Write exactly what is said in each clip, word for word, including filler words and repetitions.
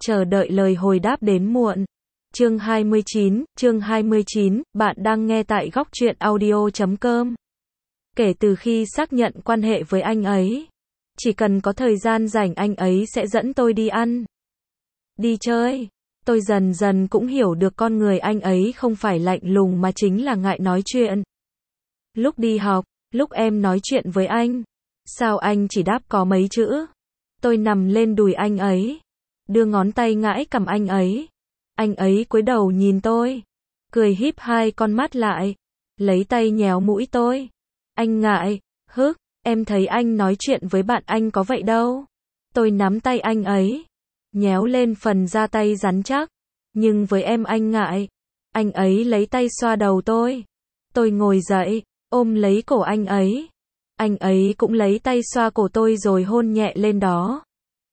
chờ đợi lời hồi đáp đến muộn. Chương hai mươi chín, chương hai mươi chín, bạn đang nghe tại góc truyện audio chấm com. Kể từ khi xác nhận quan hệ với anh ấy, chỉ cần có thời gian rảnh anh ấy sẽ dẫn tôi đi ăn, đi chơi. Tôi dần dần cũng hiểu được con người anh ấy không phải lạnh lùng mà chính là ngại nói chuyện. Lúc đi học, lúc em nói chuyện với anh, sao anh chỉ đáp có mấy chữ? Tôi nằm lên đùi anh ấy, đưa ngón tay gãi cằm anh ấy. Anh ấy cúi đầu nhìn tôi, cười híp hai con mắt lại, lấy tay nhéo mũi tôi. Anh ngại, hức, em thấy anh nói chuyện với bạn anh có vậy đâu. Tôi nắm tay anh ấy, nhéo lên phần da tay rắn chắc, nhưng với em anh ngại. Anh ấy lấy tay xoa đầu tôi. Tôi ngồi dậy, ôm lấy cổ anh ấy. Anh ấy cũng lấy tay xoa cổ tôi rồi hôn nhẹ lên đó.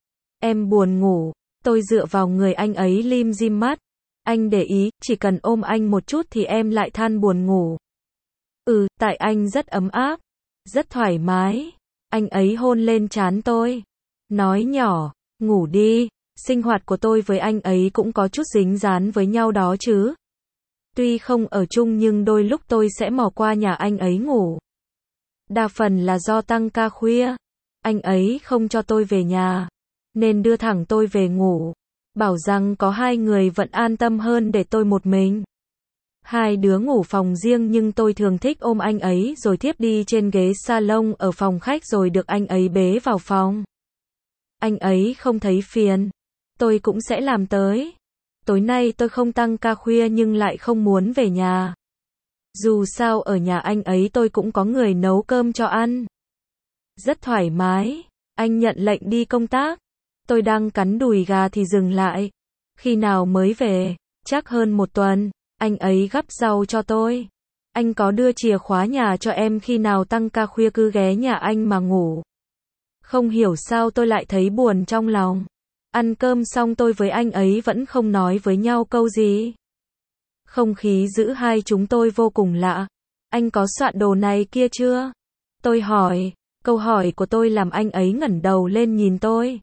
Em buồn ngủ. Tôi dựa vào người anh ấy lim dim mắt. Anh để ý, chỉ cần ôm anh một chút thì em lại than buồn ngủ. Ừ, tại anh rất ấm áp, rất thoải mái. Anh ấy hôn lên trán tôi, nói nhỏ, ngủ đi. Sinh hoạt của tôi với anh ấy cũng có chút dính dán với nhau đó chứ. Tuy không ở chung nhưng đôi lúc tôi sẽ mò qua nhà anh ấy ngủ. Đa phần là do tăng ca khuya, anh ấy không cho tôi về nhà, nên đưa thẳng tôi về ngủ. Bảo rằng có hai người vẫn an tâm hơn để tôi một mình. Hai đứa ngủ phòng riêng nhưng tôi thường thích ôm anh ấy rồi thiếp đi trên ghế salon ở phòng khách rồi được anh ấy bế vào phòng. Anh ấy không thấy phiền, tôi cũng sẽ làm tới. Tối nay tôi không tăng ca khuya nhưng lại không muốn về nhà. Dù sao ở nhà anh ấy tôi cũng có người nấu cơm cho ăn. Rất thoải mái. Anh nhận lệnh đi công tác. Tôi đang cắn đùi gà thì dừng lại. Khi nào mới về? Chắc hơn một tuần. Anh ấy gắp rau cho tôi. Anh có đưa chìa khóa nhà cho em khi nào tăng ca khuya cứ ghé nhà anh mà ngủ. Không hiểu sao tôi lại thấy buồn trong lòng. Ăn cơm xong tôi với anh ấy vẫn không nói với nhau câu gì. Không khí giữa hai chúng tôi vô cùng lạ. Anh có soạn đồ này kia chưa? Tôi hỏi. Câu hỏi của tôi làm anh ấy ngẩng đầu lên nhìn tôi.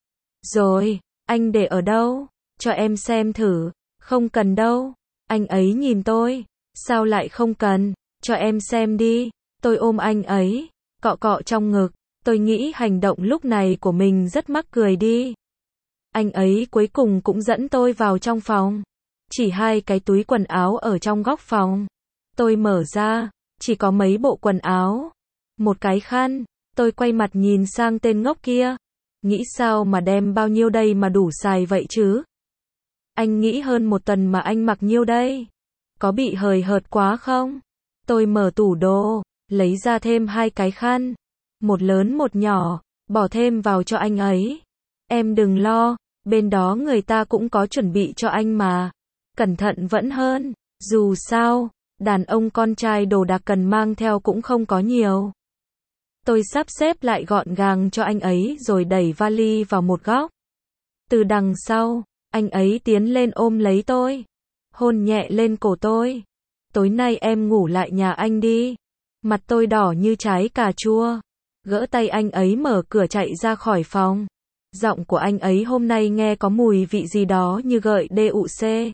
Rồi, anh để ở đâu? Cho em xem thử. Không cần đâu. Anh ấy nhìn tôi. Sao lại không cần? Cho em xem đi. Tôi ôm anh ấy, cọ cọ trong ngực. Tôi nghĩ hành động lúc này của mình rất mắc cười đi. Anh ấy cuối cùng cũng dẫn tôi vào trong phòng. Chỉ hai cái túi quần áo ở trong góc phòng. Tôi mở ra, chỉ có mấy bộ quần áo. Một cái khăn. Tôi quay mặt nhìn sang tên ngốc kia. Nghĩ sao mà đem bao nhiêu đây mà đủ xài vậy chứ? Anh nghĩ hơn một tuần mà anh mặc nhiêu đây? Có bị hời hợt quá không? Tôi mở tủ đồ, lấy ra thêm hai cái khăn. Một lớn một nhỏ, bỏ thêm vào cho anh ấy. Em đừng lo, bên đó người ta cũng có chuẩn bị cho anh mà. Cẩn thận vẫn hơn. Dù sao, đàn ông con trai đồ đạc cần mang theo cũng không có nhiều. Tôi sắp xếp lại gọn gàng cho anh ấy rồi đẩy vali vào một góc. Từ đằng sau, anh ấy tiến lên ôm lấy tôi. Hôn nhẹ lên cổ tôi. Tối nay em ngủ lại nhà anh đi. Mặt tôi đỏ như trái cà chua. Gỡ tay anh ấy mở cửa chạy ra khỏi phòng. Giọng của anh ấy hôm nay nghe có mùi vị gì đó như gợi đê u xê.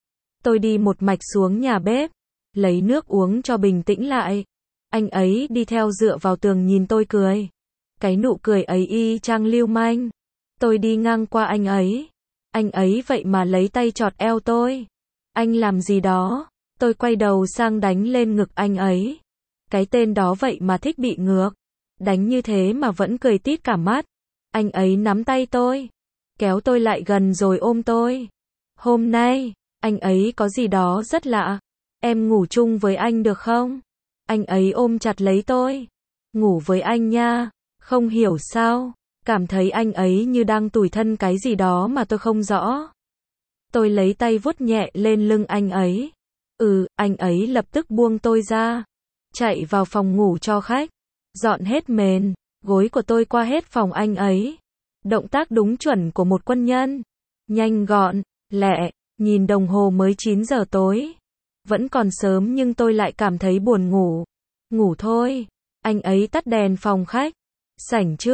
Tôi đi một mạch xuống nhà bếp, lấy nước uống cho bình tĩnh lại. Anh ấy đi theo dựa vào tường nhìn tôi cười. Cái nụ cười ấy y chang lưu manh. Tôi đi ngang qua anh ấy. Anh ấy vậy mà lấy tay chọt eo tôi. Anh làm gì đó? Tôi quay đầu sang đánh lên ngực anh ấy. Cái tên đó vậy mà thích bị ngược. Đánh như thế mà vẫn cười tít cả mắt. Anh ấy nắm tay tôi, kéo tôi lại gần rồi ôm tôi. Hôm nay, anh ấy có gì đó rất lạ. Em ngủ chung với anh được không? Anh ấy ôm chặt lấy tôi. Ngủ với anh nha. Không hiểu sao, cảm thấy anh ấy như đang tủi thân cái gì đó mà tôi không rõ. Tôi lấy tay vuốt nhẹ lên lưng anh ấy. Ừ, anh ấy lập tức buông tôi ra. Chạy vào phòng ngủ cho khách. Dọn hết mền, gối của tôi qua hết phòng anh ấy. Động tác đúng chuẩn của một quân nhân. Nhanh gọn, lẹ, nhìn đồng hồ mới chín giờ tối. Vẫn còn sớm nhưng tôi lại cảm thấy buồn ngủ. Ngủ thôi. Anh ấy tắt đèn phòng khách. Sảnh trước,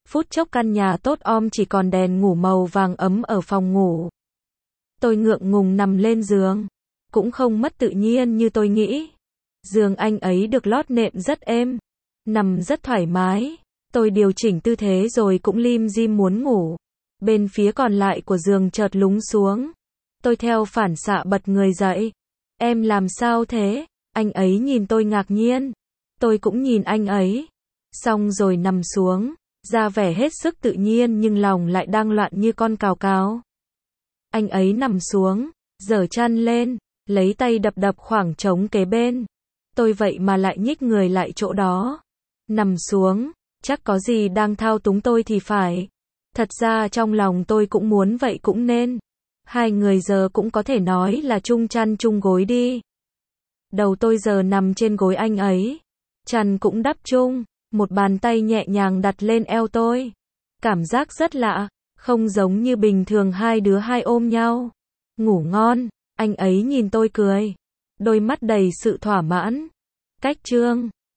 Phút chốc căn nhà tốt om chỉ còn đèn ngủ màu vàng ấm ở phòng ngủ. Tôi ngượng ngùng nằm lên giường. Cũng không mất tự nhiên như tôi nghĩ. Giường anh ấy được lót nệm rất êm. Nằm rất thoải mái. Tôi điều chỉnh tư thế rồi cũng lim dim muốn ngủ. Bên phía còn lại của giường chợt lún xuống. Tôi theo phản xạ bật người dậy. Em làm sao thế? Anh ấy nhìn tôi ngạc nhiên. Tôi cũng nhìn anh ấy. Xong rồi nằm xuống. Ra vẻ hết sức tự nhiên nhưng lòng lại đang loạn như con cào cào. Anh ấy nằm xuống. Giở chăn lên. Lấy tay đập đập khoảng trống kế bên. Tôi vậy mà lại nhích người lại chỗ đó. Nằm xuống. Chắc có gì đang thao túng tôi thì phải. Thật ra trong lòng tôi cũng muốn vậy cũng nên. Hai người giờ cũng có thể nói là chung chăn chung gối đi. Đầu tôi giờ nằm trên gối anh ấy. Chăn cũng đắp chung. Một bàn tay nhẹ nhàng đặt lên eo tôi. Cảm giác rất lạ. Không giống như bình thường hai đứa hai ôm nhau. Ngủ ngon. Anh ấy nhìn tôi cười. Đôi mắt đầy sự thỏa mãn. Cách chương